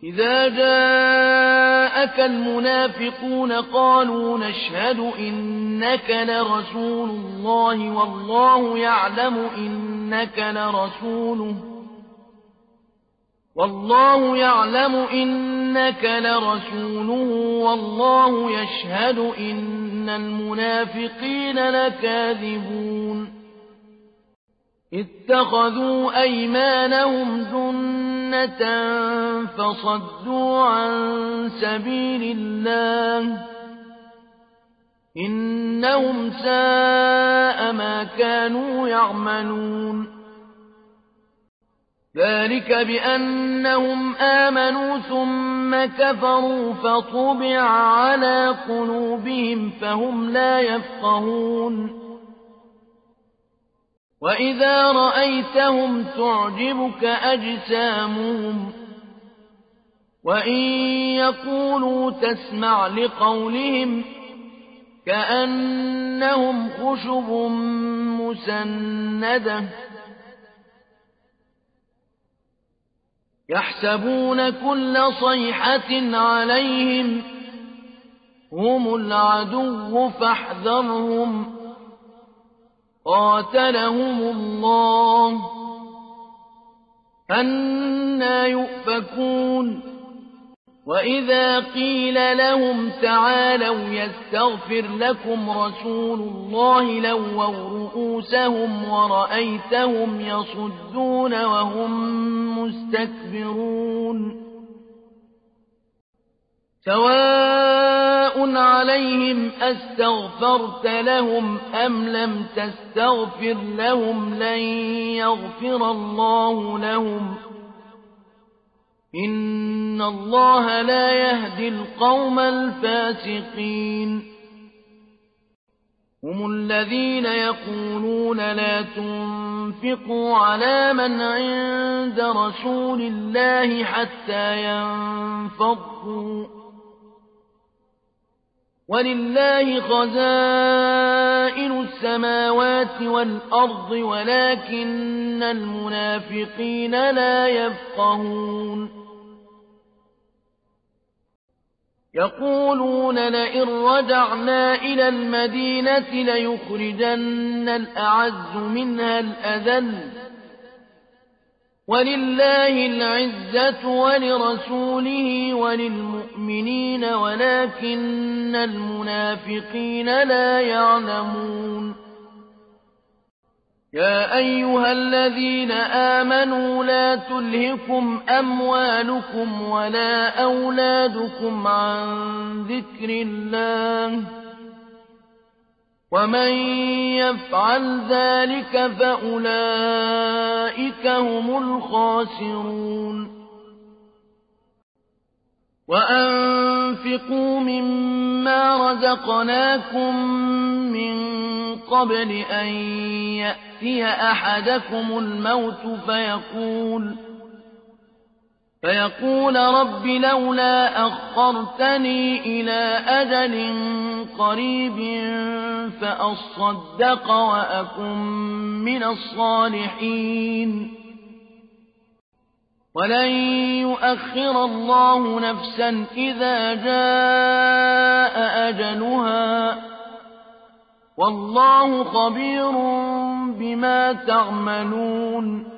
إذا جاءك المنافقون قالوا نشهد إنك لرسول الله والله يعلم إنك لرسوله والله يشهد إن المنافقين لكاذبون اتخذوا أيمانهم جنة فصدوا عن سبيل الله إنهم ساء ما كانوا يعملون ذلك بأنهم آمنوا ثم كفروا فطبع على قلوبهم فهم لا يفقهون وإذا رأيتهم تعجبك أجسامهم وإن يقولوا تسمع لقولهم كأنهم خشب مسندة يحسبون كل صيحة عليهم هم العدو فاحذرهم قاتلهم الله أنى يؤفكون وإذا قيل لهم تعالوا يستغفر لكم رسول الله لووا رؤوسهم ورأيتهم يصدون وهم مستكبرون سواء عليهم أستغفرت لهم أم لم تستغفر لهم لن يغفر الله لهم إن الله لا يهدي القوم الفاسقين هم الذين يقولون لا تنفقوا على من عند رسول الله حتى ينفضوا ولله خزائن السماوات والأرض ولكن المنافقين لا يفقهون يقولون لئن رجعنا إلى المدينة ليخرجن الأعز منها الأذل ولله العزة ولرسوله وللمؤمنين ولكن المنافقين لا يعلمون يا أيها الذين آمنوا لا تلهكم أموالكم ولا أولادكم عن ذكر الله ومن يفعل ذلك فأولئك هم الخاسرون وأنفقوا مما رزقناكم من قبل أن يأتي أحدكم الموت فيقول رب لولا أخرتني إلى أجل قريب فأصدق وأكن من الصالحين ولن يؤخر الله نفسا إذا جاء أجلها والله خبير بما تعملون